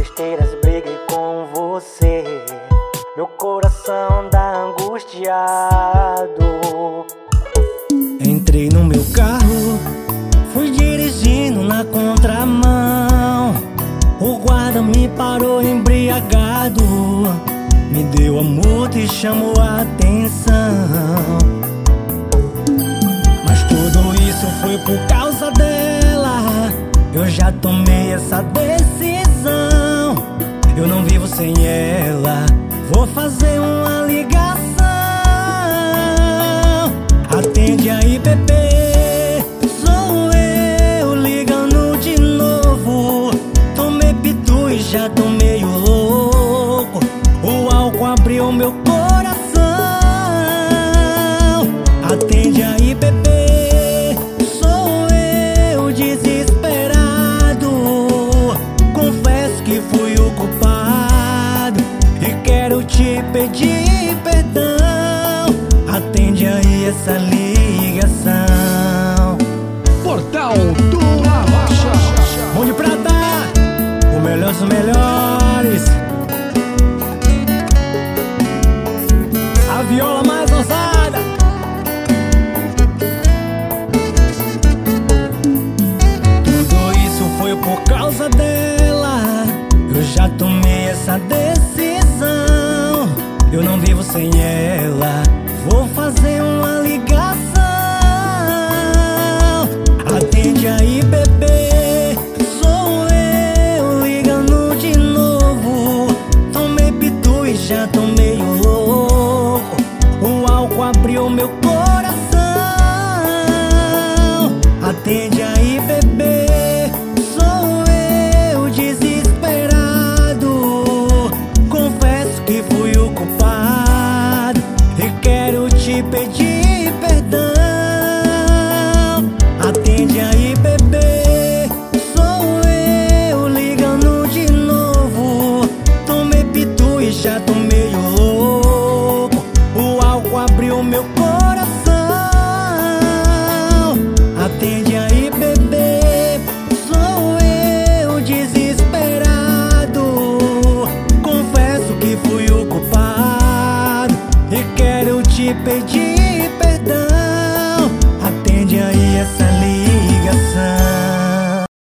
besteiras, briguei com você. Meu coração anda angustiado. Entrei no meu carro, fui dirigindo na contramão. O guarda me parou embriagado, me deu a multa e chamou a atenção. Mas tudo isso foi por causa dela. Eu já tomei essa decisão. Eu não vivo sem ela. Vou fazer uma ligação. Atende aí, bebê. Sou eu ligando de novo. Tomei pitu e já tô meio louco. O álcool abriu meu coração. Atende aí, bebê. Sou eu desesperado. Confesso que fui o culpado e quero te pedir perdão. Atende aí essa ligação. Portal do Arrocha. Mão de prata, o melhor dos melhores. A viola mais ousada. Tudo isso foi por causa dela. Eu já tomei essa decisão. Eu não vivo sem ela. Vou fazer uma ligação. Atende aí, bebê. Sou eu ligando de novo. Tomei pitu e já tomei